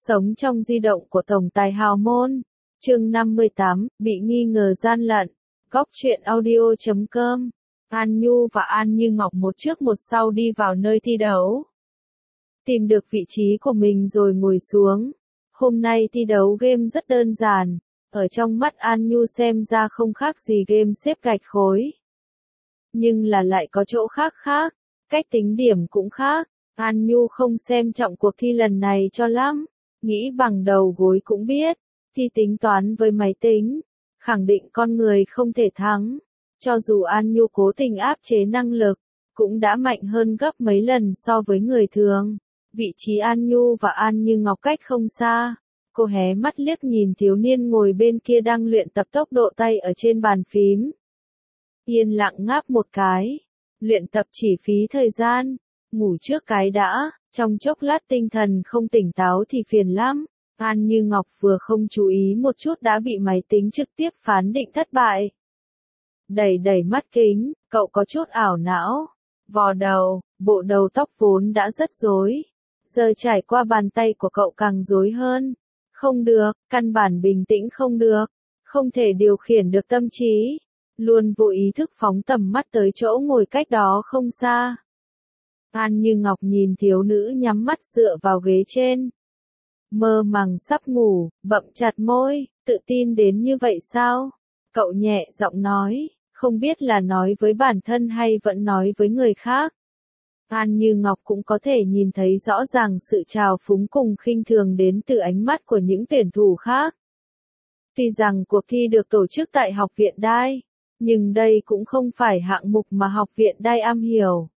Sống trong di động của tổng tài hào môn. Chương 58, bị nghi ngờ gian lận. Góc truyện audio.com. An Nhu và An Như Ngọc một trước một sau đi vào nơi thi đấu. Tìm được vị trí của mình rồi ngồi xuống. Hôm nay thi đấu game rất đơn giản. Ở trong mắt An Nhu xem ra không khác gì game xếp gạch khối. Nhưng là lại có chỗ khác khác. Cách tính điểm cũng khác. An Nhu không xem trọng cuộc thi lần này cho lắm. Nghĩ bằng đầu gối cũng biết. Thi tính toán với máy tính. Khẳng định con người không thể thắng. Cho dù An Nhu cố tình áp chế năng lực, cũng đã mạnh hơn gấp mấy lần so với người thường. Vị trí An Nhu và An Như Ngọc cách không xa. Cô hé mắt liếc nhìn thiếu niên ngồi bên kia đang luyện tập tốc độ tay ở trên bàn phím. Yên lặng ngáp một cái. Luyện tập chỉ phí thời gian. Ngủ trước cái đã, trong chốc lát tinh thần không tỉnh táo thì phiền lắm. An Như Ngọc vừa không chú ý một chút đã bị máy tính trực tiếp phán định thất bại. Đẩy mắt kính, cậu có chút ảo não. Vò đầu, bộ đầu tóc vốn đã rất rối. Giờ trải qua bàn tay của cậu càng rối hơn. Không được, căn bản bình tĩnh không được. Không thể điều khiển được tâm trí. Luôn vô ý thức phóng tầm mắt tới chỗ ngồi cách đó không xa. An Như Ngọc nhìn thiếu nữ nhắm mắt dựa vào ghế trên. Mơ màng sắp ngủ, bậm chặt môi, tự tin đến như vậy sao? Cậu nhẹ giọng nói, không biết là nói với bản thân hay vẫn nói với người khác. An Như Ngọc cũng có thể nhìn thấy rõ ràng sự trào phúng cùng khinh thường đến từ ánh mắt của những tuyển thủ khác. Tuy rằng cuộc thi được tổ chức tại Học viện Đai, nhưng đây cũng không phải hạng mục mà Học viện Đai am hiểu.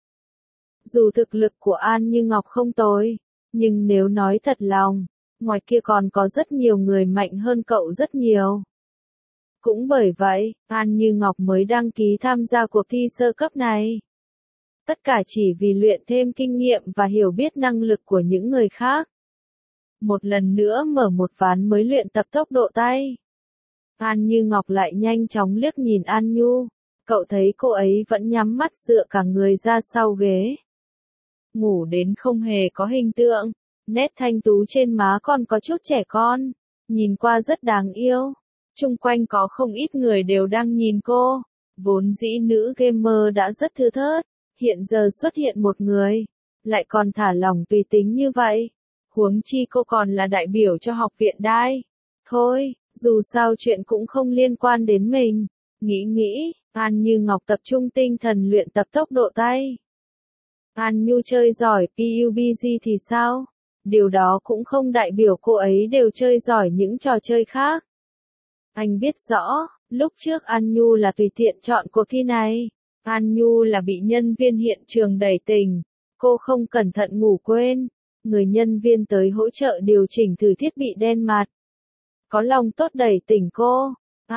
Dù thực lực của An Như Ngọc không tồi, nhưng nếu nói thật lòng, ngoài kia còn có rất nhiều người mạnh hơn cậu rất nhiều. Cũng bởi vậy, An Như Ngọc mới đăng ký tham gia cuộc thi sơ cấp này. Tất cả chỉ vì luyện thêm kinh nghiệm và hiểu biết năng lực của những người khác. Một lần nữa mở một ván mới luyện tập tốc độ tay. An Như Ngọc lại nhanh chóng liếc nhìn An Nhu. Cậu thấy cô ấy vẫn nhắm mắt dựa cả người ra sau ghế. Ngủ đến không hề có hình tượng. Nét thanh tú trên má còn có chút trẻ con. Nhìn qua rất đáng yêu. Chung quanh có không ít người đều đang nhìn cô. Vốn dĩ nữ gamer đã rất thưa thớt. Hiện giờ xuất hiện một người. Lại còn thả lỏng tùy tính như vậy. Huống chi cô còn là đại biểu cho Học viện Đai. Thôi, dù sao chuyện cũng không liên quan đến mình. Nghĩ, An Như Ngọc tập trung tinh thần luyện tập tốc độ tay. An Nhu chơi giỏi PUBG thì sao? Điều đó cũng không đại biểu cô ấy đều chơi giỏi những trò chơi khác. Anh biết rõ, lúc trước An Nhu là tùy tiện chọn cuộc thi này. An Nhu là bị nhân viên hiện trường đẩy tình. Cô không cẩn thận ngủ quên. Người nhân viên tới hỗ trợ điều chỉnh thử thiết bị đen mặt. Có lòng tốt đẩy tỉnh cô.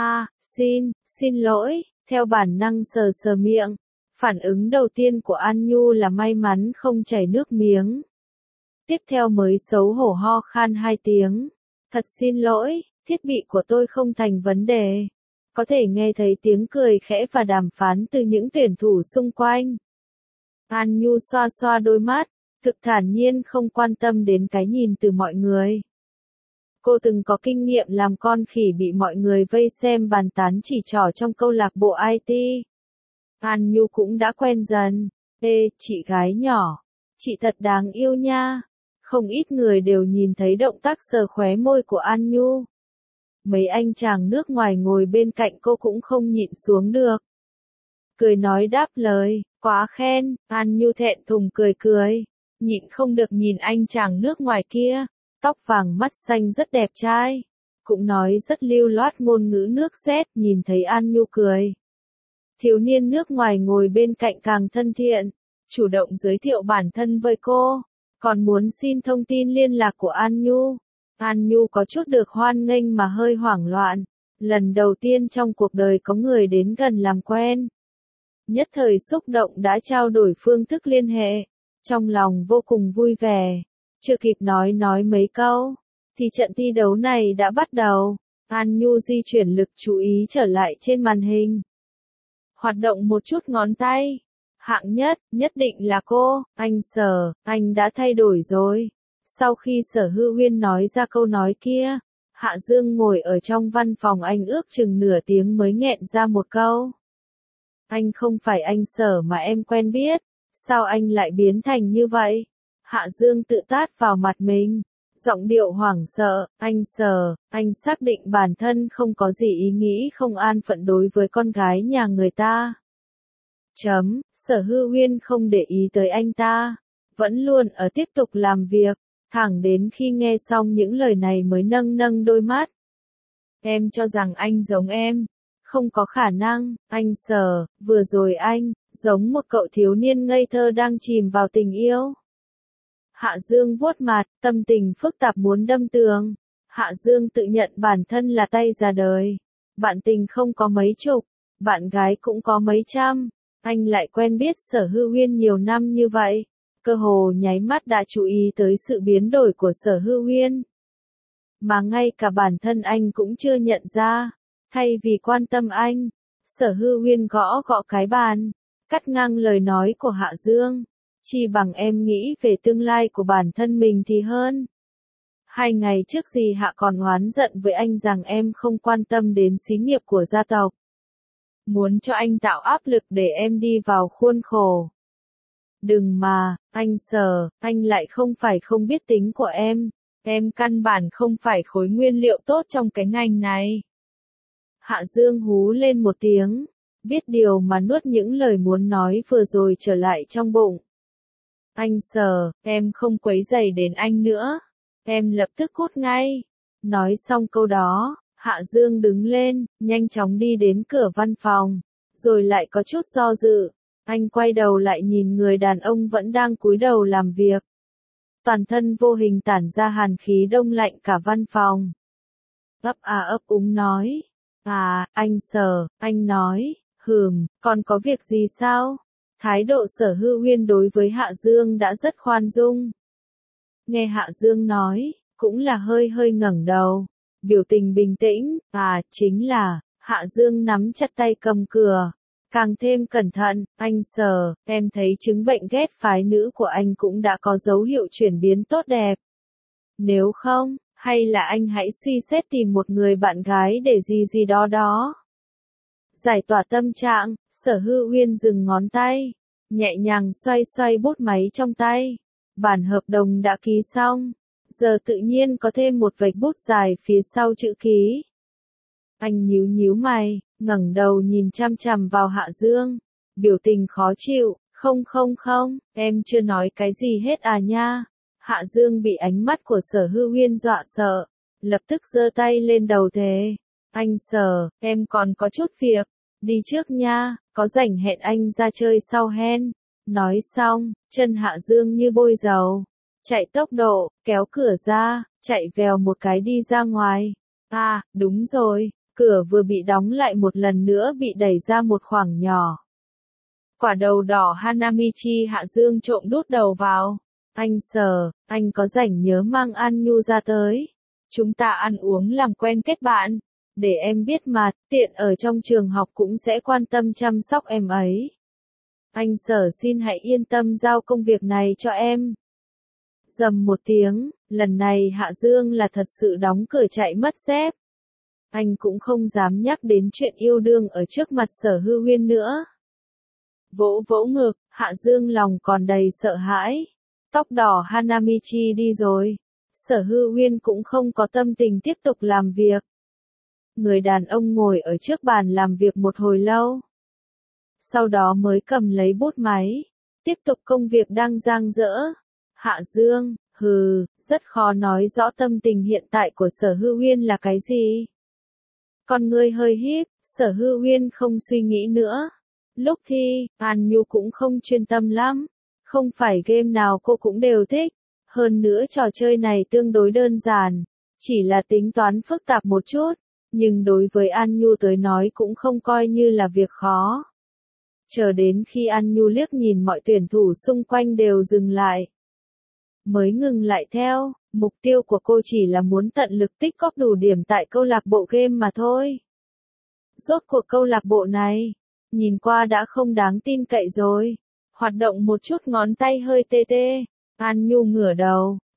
Xin lỗi, theo bản năng sờ miệng. Phản ứng đầu tiên của An Nhu là may mắn không chảy nước miếng. Tiếp theo mới xấu hổ ho khan 2 tiếng. Thật xin lỗi, thiết bị của tôi không thành vấn đề. Có thể nghe thấy tiếng cười khẽ và đàm phán từ những tuyển thủ xung quanh. An Nhu xoa xoa đôi mắt, thực thản nhiên không quan tâm đến cái nhìn từ mọi người. Cô từng có kinh nghiệm làm con khỉ bị mọi người vây xem bàn tán chỉ trỏ trong câu lạc bộ IT. An Nhu cũng đã quen dần. Ê, chị gái nhỏ, chị thật đáng yêu nha. Không ít người đều nhìn thấy động tác sờ khóe môi của An Nhu. Mấy anh chàng nước ngoài ngồi bên cạnh cô cũng không nhịn xuống được. Cười nói đáp lời, quá khen, An Nhu thẹn thùng cười. Nhịn không được nhìn anh chàng nước ngoài kia. Tóc vàng mắt xanh rất đẹp trai. Cũng nói rất lưu loát ngôn ngữ nước Z, nhìn thấy An Nhu cười. Thiếu niên nước ngoài ngồi bên cạnh càng thân thiện, chủ động giới thiệu bản thân với cô, còn muốn xin thông tin liên lạc của An Nhu. An Nhu có chút được hoan nghênh mà hơi hoảng loạn, lần đầu tiên trong cuộc đời có người đến gần làm quen. Nhất thời xúc động đã trao đổi phương thức liên hệ, trong lòng vô cùng vui vẻ, chưa kịp nói mấy câu, thì trận thi đấu này đã bắt đầu. An Nhu di chuyển lực chú ý trở lại trên màn hình. Hoạt động một chút ngón tay. Hạng nhất, nhất định là cô, anh đã thay đổi rồi. Sau khi Sở Hư Uyên nói ra câu nói kia, Hạ Dương ngồi ở trong văn phòng anh ước chừng nửa tiếng mới nghẹn ra một câu. Anh không phải anh Sở mà em quen biết, sao anh lại biến thành như vậy? Hạ Dương tự tát vào mặt mình, giọng điệu hoảng sợ, anh Sở, anh xác định bản thân không có gì ý nghĩ không an phận đối với con gái nhà người ta. Sở Hư Uyên không để ý tới anh ta, vẫn luôn ở tiếp tục làm việc, thẳng đến khi nghe xong những lời này mới nâng nâng đôi mắt. Em cho rằng anh giống em. Không có khả năng, anh Sở, vừa rồi anh, giống một cậu thiếu niên ngây thơ đang chìm vào tình yêu. Hạ Dương vuốt mặt, tâm tình phức tạp muốn đâm tường. Hạ Dương tự nhận bản thân là tay già đời. Bạn tình không có mấy chục, bạn gái cũng có mấy trăm. Anh lại quen biết Sở Hư Uyên nhiều năm như vậy. Cơ hồ nháy mắt đã chú ý tới sự biến đổi của Sở Hư Uyên. Mà ngay cả bản thân anh cũng chưa nhận ra. Thay vì quan tâm anh, Sở Hư Uyên gõ gõ cái bàn, cắt ngang lời nói của Hạ Dương. Chỉ bằng em nghĩ về tương lai của bản thân mình thì hơn. 2 ngày trước gì Hạ còn oán giận với anh rằng em không quan tâm đến xí nghiệp của gia tộc. Muốn cho anh tạo áp lực để em đi vào khuôn khổ. Đừng mà, anh Sở, anh lại không phải không biết tính của em. Em căn bản không phải khối nguyên liệu tốt trong cái ngành này. Hạ Dương hú lên một tiếng, biết điều mà nuốt những lời muốn nói vừa rồi trở lại trong bụng. Anh Sở, em không quấy rầy đến anh nữa. Em lập tức cút ngay. Nói xong câu đó, Hạ Dương đứng lên, nhanh chóng đi đến cửa văn phòng, rồi lại có chút do dự. Anh quay đầu lại nhìn người đàn ông vẫn đang cúi đầu làm việc. Toàn thân vô hình tản ra hàn khí đông lạnh cả văn phòng. Ấp úng nói. Anh Sở, anh nói, còn có việc gì sao? Thái độ Sở Hư Uyên đối với Hạ Dương đã rất khoan dung. Nghe Hạ Dương nói, cũng là hơi hơi ngẩng đầu, biểu tình bình tĩnh, chính là, Hạ Dương nắm chặt tay cầm cửa, càng thêm cẩn thận, anh Sở, em thấy chứng bệnh ghét phái nữ của anh cũng đã có dấu hiệu chuyển biến tốt đẹp. Nếu không, hay là anh hãy suy xét tìm một người bạn gái để gì đó. Giải tỏa tâm trạng, Sở Hư Uyên dừng ngón tay, nhẹ nhàng xoay bút máy trong tay. Bản hợp đồng đã ký xong, giờ tự nhiên có thêm một vạch bút dài phía sau chữ ký. Anh nhíu mày, ngẩng đầu nhìn chằm chằm vào Hạ Dương, biểu tình khó chịu, không, em chưa nói cái gì hết nha. Hạ Dương bị ánh mắt của Sở Hư Uyên dọa sợ, lập tức giơ tay lên đầu thề. Anh Sở, em còn có chút việc, đi trước nha, có rảnh hẹn anh ra chơi sau hen. Nói xong, chân Hạ Dương như bôi dầu, chạy tốc độ, kéo cửa ra, chạy vèo một cái đi ra ngoài. Đúng rồi, cửa vừa bị đóng lại một lần nữa bị đẩy ra một khoảng nhỏ. Quả đầu đỏ Hanamichi Hạ Dương trộm đút đầu vào. Anh Sở, anh có rảnh nhớ mang An Nhu ra tới. Chúng ta ăn uống làm quen kết bạn. Để em biết mà, tiện ở trong trường học cũng sẽ quan tâm chăm sóc em ấy. Anh Sở xin hãy yên tâm giao công việc này cho em. Rầm một tiếng, lần này Hạ Dương là thật sự đóng cửa chạy mất dép. Anh cũng không dám nhắc đến chuyện yêu đương ở trước mặt Sở Hư Uyên nữa. Vỗ ngực, Hạ Dương lòng còn đầy sợ hãi. Tóc đỏ Hanamichi đi rồi. Sở Hư Uyên cũng không có tâm tình tiếp tục làm việc. Người đàn ông ngồi ở trước bàn làm việc một hồi lâu. Sau đó mới cầm lấy bút máy. Tiếp tục công việc đang dang dở. Hạ Dương, rất khó nói rõ tâm tình hiện tại của Sở Hư Uyên là cái gì. Con ngươi hơi híp, Sở Hư Uyên không suy nghĩ nữa. Lúc thi, An Nhu cũng không chuyên tâm lắm. Không phải game nào cô cũng đều thích. Hơn nữa trò chơi này tương đối đơn giản. Chỉ là tính toán phức tạp một chút. Nhưng đối với An Nhu tới nói cũng không coi như là việc khó. Chờ đến khi An Nhu liếc nhìn mọi tuyển thủ xung quanh đều dừng lại. Mới ngừng lại theo, mục tiêu của cô chỉ là muốn tận lực tích góp đủ điểm tại câu lạc bộ game mà thôi. Rốt cuộc câu lạc bộ này, nhìn qua đã không đáng tin cậy rồi. Hoạt động một chút ngón tay hơi tê tê. An Nhu ngửa đầu,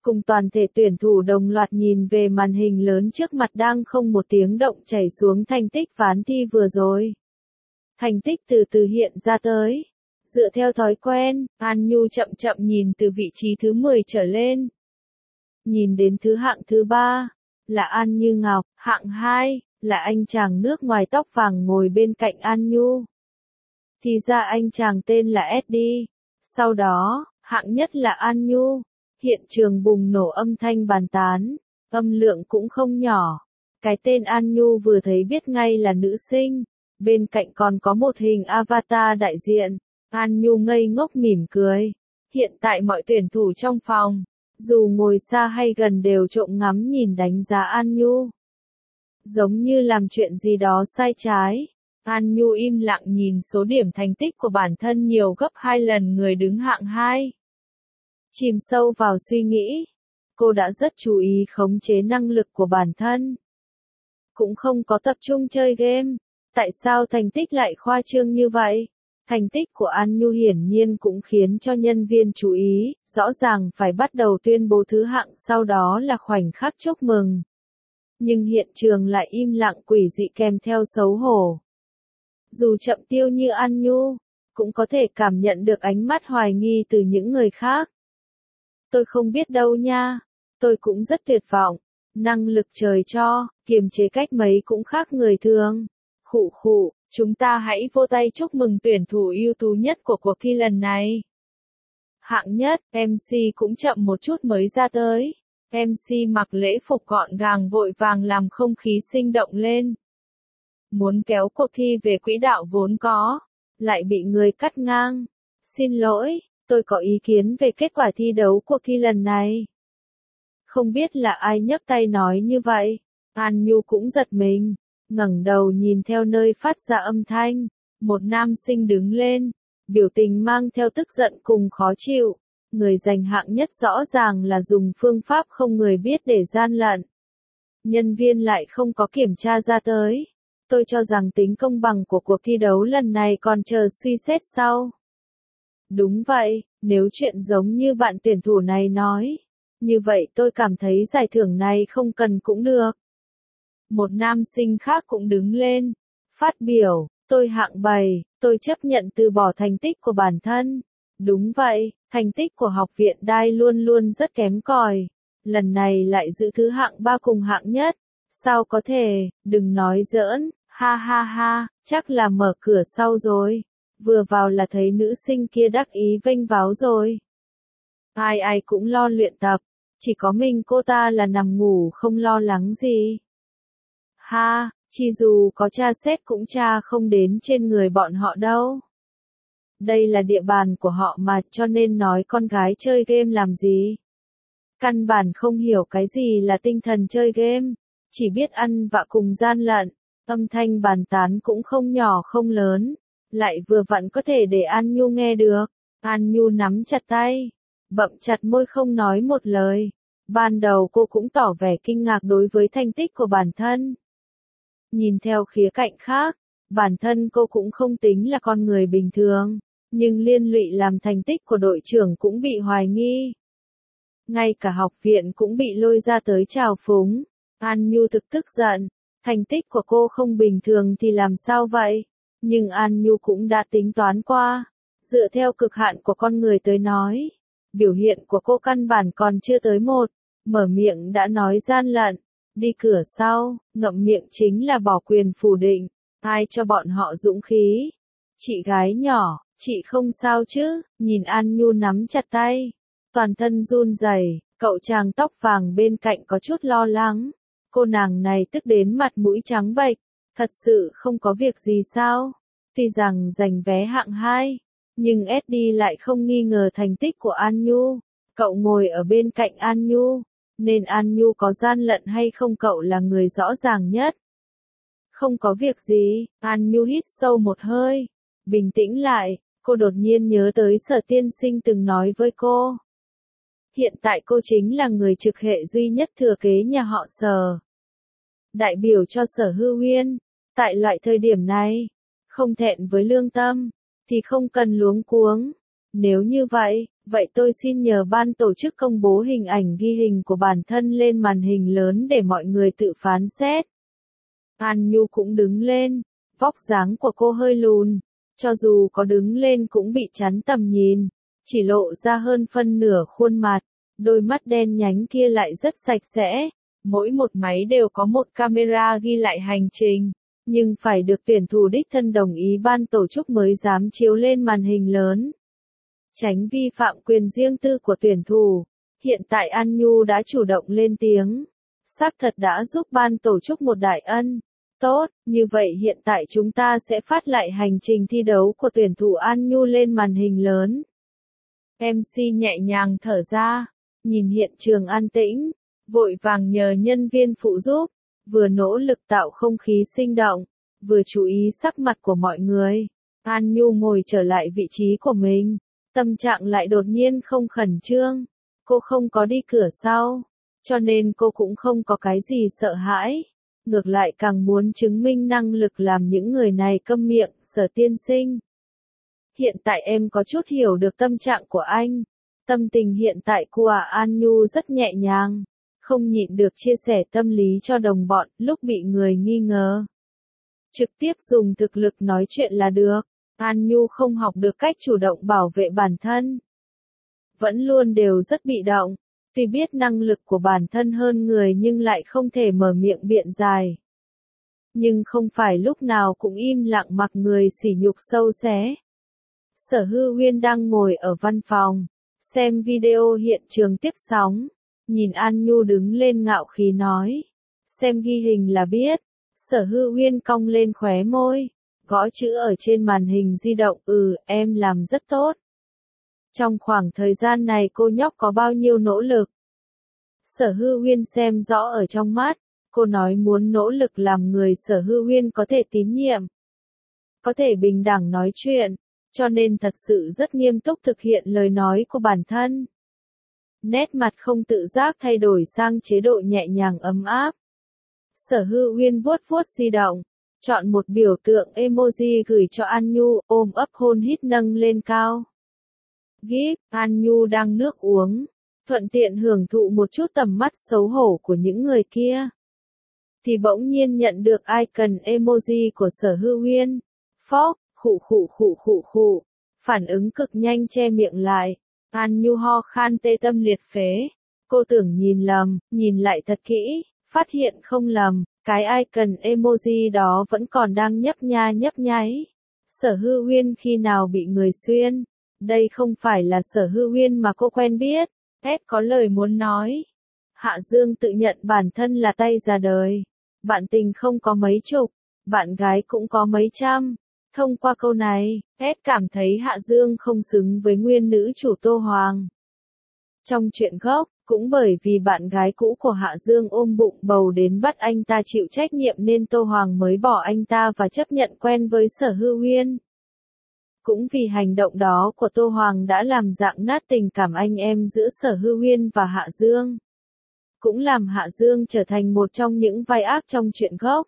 cùng toàn thể tuyển thủ đồng loạt nhìn về màn hình lớn trước mặt đang không một tiếng động chảy xuống thành tích ván thi vừa rồi. Thành tích từ từ hiện ra tới. Dựa theo thói quen, An Nhu chậm chậm nhìn từ vị trí thứ 10 trở lên. Nhìn đến hạng thứ 3, là An Như Ngọc, hạng 2, là anh chàng nước ngoài tóc vàng ngồi bên cạnh An Nhu. Thì ra anh chàng tên là Eddie. Sau đó, hạng nhất là An Nhu. Hiện trường bùng nổ âm thanh bàn tán, âm lượng cũng không nhỏ. Cái tên An Nhu vừa thấy biết ngay là nữ sinh. Bên cạnh còn có một hình avatar đại diện. An Nhu ngây ngốc mỉm cười. Hiện tại mọi tuyển thủ trong phòng, dù ngồi xa hay gần đều trộm ngắm nhìn đánh giá An Nhu. Giống như làm chuyện gì đó sai trái. An Nhu im lặng nhìn số điểm thành tích của bản thân nhiều gấp 2 lần người đứng hạng 2. Chìm sâu vào suy nghĩ, cô đã rất chú ý khống chế năng lực của bản thân. Cũng không có tập trung chơi game. Tại sao thành tích lại khoa trương như vậy? Thành tích của An Nhu hiển nhiên cũng khiến cho nhân viên chú ý, rõ ràng phải bắt đầu tuyên bố thứ hạng sau đó là khoảnh khắc chúc mừng. Nhưng hiện trường lại im lặng quỷ dị kèm theo xấu hổ. Dù chậm tiêu như An Nhu, cũng có thể cảm nhận được ánh mắt hoài nghi từ những người khác. Tôi không biết đâu nha, tôi cũng rất tuyệt vọng, năng lực trời cho, kiềm chế cách mấy cũng khác người thường. Khụ khụ, chúng ta hãy vỗ tay chúc mừng tuyển thủ ưu tú nhất của cuộc thi lần này. Hạng nhất, MC cũng chậm một chút mới ra tới. MC mặc lễ phục gọn gàng vội vàng làm không khí sinh động lên. Muốn kéo cuộc thi về quỹ đạo vốn có, lại bị người cắt ngang. Xin lỗi, tôi có ý kiến về kết quả thi đấu cuộc thi lần này. Không biết là ai nhấc tay nói như vậy. An Nhu cũng giật mình, ngẩng đầu nhìn theo nơi phát ra âm thanh. Một nam sinh đứng lên, biểu tình mang theo tức giận cùng khó chịu. Người giành hạng nhất rõ ràng là dùng phương pháp không người biết để gian lận. Nhân viên lại không có kiểm tra ra tới. Tôi cho rằng tính công bằng của cuộc thi đấu lần này còn chờ suy xét sau. Đúng vậy, nếu chuyện giống như bạn tuyển thủ này nói, như vậy tôi cảm thấy giải thưởng này không cần cũng được. Một nam sinh khác cũng đứng lên, phát biểu, tôi hạng 7, tôi chấp nhận từ bỏ thành tích của bản thân. Đúng vậy, thành tích của học viện Đai luôn luôn rất kém cỏi. Lần này lại giữ thứ hạng 3 cùng hạng nhất. Sao có thể, đừng nói giỡn, ha ha ha, chắc là mở cửa sau rồi. Vừa vào là thấy nữ sinh kia đắc ý vênh váo rồi. Ai ai cũng lo luyện tập, chỉ có mình cô ta là nằm ngủ không lo lắng gì. Ha, chi dù có tra xét cũng tra không đến trên người bọn họ đâu. Đây là địa bàn của họ mà cho nên nói con gái chơi game làm gì. Căn bản không hiểu cái gì là tinh thần chơi game, chỉ biết ăn vạ cùng gian lận, âm thanh bàn tán cũng không nhỏ không lớn, lại vừa vặn có thể để An Nhu nghe được. An Nhu nắm chặt tay, bậm chặt môi không nói một lời. Ban đầu cô cũng tỏ vẻ kinh ngạc đối với thành tích của bản thân. Nhìn theo khía cạnh khác, bản thân cô cũng không tính là con người bình thường, nhưng liên lụy làm thành tích của đội trưởng cũng bị hoài nghi. Ngay cả học viện cũng bị lôi ra tới trào phúng. An Nhu thực tức giận, thành tích của cô không bình thường thì làm sao vậy? Nhưng An Nhu cũng đã tính toán qua, dựa theo cực hạn của con người tới nói. Biểu hiện của cô căn bản còn chưa tới một, mở miệng đã nói gian lận, đi cửa sau, ngậm miệng chính là bỏ quyền phủ định, ai cho bọn họ dũng khí. Chị gái nhỏ, chị không sao chứ, nhìn An Nhu nắm chặt tay, toàn thân run rẩy, cậu chàng tóc vàng bên cạnh có chút lo lắng. Cô nàng này tức đến mặt mũi trắng bệch, thật sự không có việc gì sao? Tuy rằng giành vé hạng 2, nhưng Eddie lại không nghi ngờ thành tích của An Nhu. Cậu ngồi ở bên cạnh An Nhu, nên An Nhu có gian lận hay không cậu là người rõ ràng nhất. Không có việc gì, An Nhu hít sâu một hơi, bình tĩnh lại, cô đột nhiên nhớ tới Sở tiên sinh từng nói với cô. Hiện tại cô chính là người trực hệ duy nhất thừa kế nhà họ Sở. Đại biểu cho Sở Hư Huyên, tại loại thời điểm này, không thẹn với lương tâm, thì không cần luống cuống. Nếu như vậy, Vậy tôi xin nhờ ban tổ chức công bố hình ảnh ghi hình của bản thân lên màn hình lớn để mọi người tự phán xét. An Nhu cũng đứng lên, vóc dáng của cô hơi lùn, cho dù có đứng lên cũng bị chắn tầm nhìn, chỉ lộ ra hơn phân nửa khuôn mặt, đôi mắt đen nhánh kia lại rất sạch sẽ. Mỗi một máy đều có một camera ghi lại hành trình, nhưng phải được tuyển thủ đích thân đồng ý ban tổ chức mới dám chiếu lên màn hình lớn. Tránh vi phạm quyền riêng tư của tuyển thủ, hiện tại An Nhu đã chủ động lên tiếng. Xác thật đã giúp ban tổ chức một đại ân. Tốt, như vậy hiện tại chúng ta sẽ phát lại hành trình thi đấu của tuyển thủ An Nhu lên màn hình lớn. MC nhẹ nhàng thở ra, nhìn hiện trường an tĩnh, vội vàng nhờ nhân viên phụ giúp, vừa nỗ lực tạo không khí sinh động, vừa chú ý sắc mặt của mọi người. An Nhu ngồi trở lại vị trí của mình, tâm trạng lại đột nhiên không khẩn trương. Cô không có đi cửa sau, cho nên cô cũng không có cái gì sợ hãi. Ngược lại càng muốn chứng minh năng lực làm những người này câm miệng. Sở tiên sinh, hiện tại em có chút hiểu được tâm trạng của anh. Tâm tình hiện tại của An Nhu rất nhẹ nhàng, không nhịn được chia sẻ tâm lý cho đồng bọn lúc bị người nghi ngờ. Trực tiếp dùng thực lực nói chuyện là được. An Nhu không học được cách chủ động bảo vệ bản thân, vẫn luôn đều rất bị động. Tuy biết năng lực của bản thân hơn người nhưng lại không thể mở miệng biện giải. Nhưng không phải lúc nào cũng im lặng mặc người sỉ nhục sâu xé. Sở Hư Huyên đang ngồi ở văn phòng, xem video hiện trường tiếp sóng, nhìn An Nhu đứng lên ngạo khí nói. Xem ghi hình là biết. Sở Hư Huyên cong lên khóe môi, gõ chữ ở trên màn hình di động. Em làm rất tốt. Trong khoảng thời gian này cô nhóc có bao nhiêu nỗ lực? Sở Hư Huyên xem rõ ở trong mắt, cô nói muốn nỗ lực làm người Sở Hư Huyên có thể tín nhiệm, có thể bình đẳng nói chuyện, cho nên thật sự rất nghiêm túc thực hiện lời nói của bản thân. Nét mặt không tự giác thay đổi sang chế độ nhẹ nhàng ấm áp. Sở Hư Huyên vuốt vuốt di động, chọn một biểu tượng emoji gửi cho An Nhu, ôm ấp hôn hít nâng lên cao. Gíp, An Nhu đang nước uống, thuận tiện hưởng thụ một chút tầm mắt xấu hổ của những người kia. Thì bỗng nhiên nhận được icon emoji của Sở Hư Huyên. Phóc, khụ. Phản ứng cực nhanh che miệng lại. An Nhu ho khan tê tâm liệt phế. Cô tưởng nhìn lầm, nhìn lại thật kỹ, phát hiện không lầm, cái icon emoji đó vẫn còn đang nhấp nháy. Sở Hư Huyên khi nào bị người xuyên? Đây không phải là Sở Hư Huyên mà cô quen biết. Có lời muốn nói. Hạ Dương tự nhận bản thân là tay già đời. Bạn tình không có mấy chục, bạn gái cũng có mấy trăm. Thông qua câu này, cảm thấy Hạ Dương không xứng với nguyên nữ chủ Tô Hoàng. Trong chuyện gốc, cũng bởi vì bạn gái cũ của Hạ Dương ôm bụng bầu đến bắt anh ta chịu trách nhiệm nên Tô Hoàng mới bỏ anh ta và chấp nhận quen với Sở Hư Huyên. Cũng vì hành động đó của Tô Hoàng đã làm rạn nát tình cảm anh em giữa Sở Hư Huyên và Hạ Dương. Cũng làm Hạ Dương trở thành một trong những vai ác trong chuyện gốc.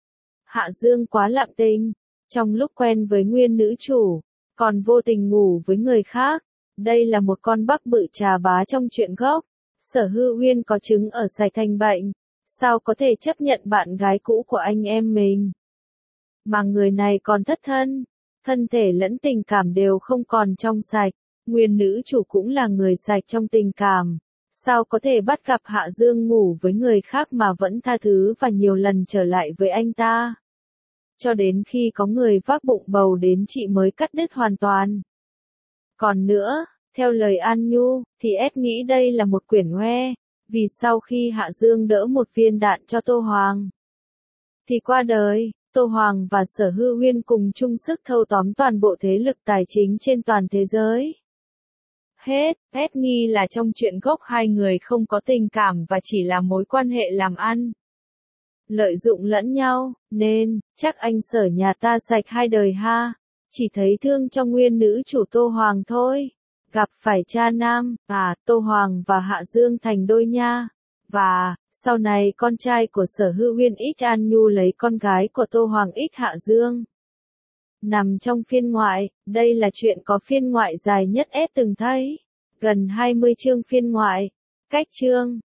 Hạ Dương quá lạm tình, trong lúc quen với nguyên nữ chủ, còn vô tình ngủ với người khác. Đây là một con bắc bự trà bá trong chuyện gốc. Sở Hư Huyên có chứng ở sạch thành bệnh, sao có thể chấp nhận bạn gái cũ của anh em mình? Mà người này còn thất thân, thân thể lẫn tình cảm đều không còn trong sạch. Nguyên nữ chủ cũng là người sạch trong tình cảm, sao có thể bắt gặp Hạ Dương ngủ với người khác mà vẫn tha thứ và nhiều lần trở lại với anh ta? Cho đến khi có người vác bụng bầu đến chị mới cắt đứt hoàn toàn. Còn nữa, theo lời An Nhu, thì nghĩ đây là một quyển hoe, vì sau khi Hạ Dương đỡ một viên đạn cho Tô Hoàng, thì qua đời, Tô Hoàng và Sở Hư Huyên cùng chung sức thâu tóm toàn bộ thế lực tài chính trên toàn thế giới. Nghi là trong chuyện gốc hai người không có tình cảm và chỉ là mối quan hệ làm ăn. Lợi dụng lẫn nhau, nên, chắc anh Sở nhà ta sạch hai đời ha. Chỉ thấy thương cho nguyên nữ chủ Tô Hoàng thôi. Gặp phải cha nam, Tô Hoàng và Hạ Dương thành đôi nha. Và, sau này con trai của Sở Hư Huyên X An Nhu lấy con gái của Tô Hoàng X Hạ Dương. Nằm trong phiên ngoại, đây là chuyện có phiên ngoại dài nhất từng thấy. Gần 20 chương phiên ngoại. Cách chương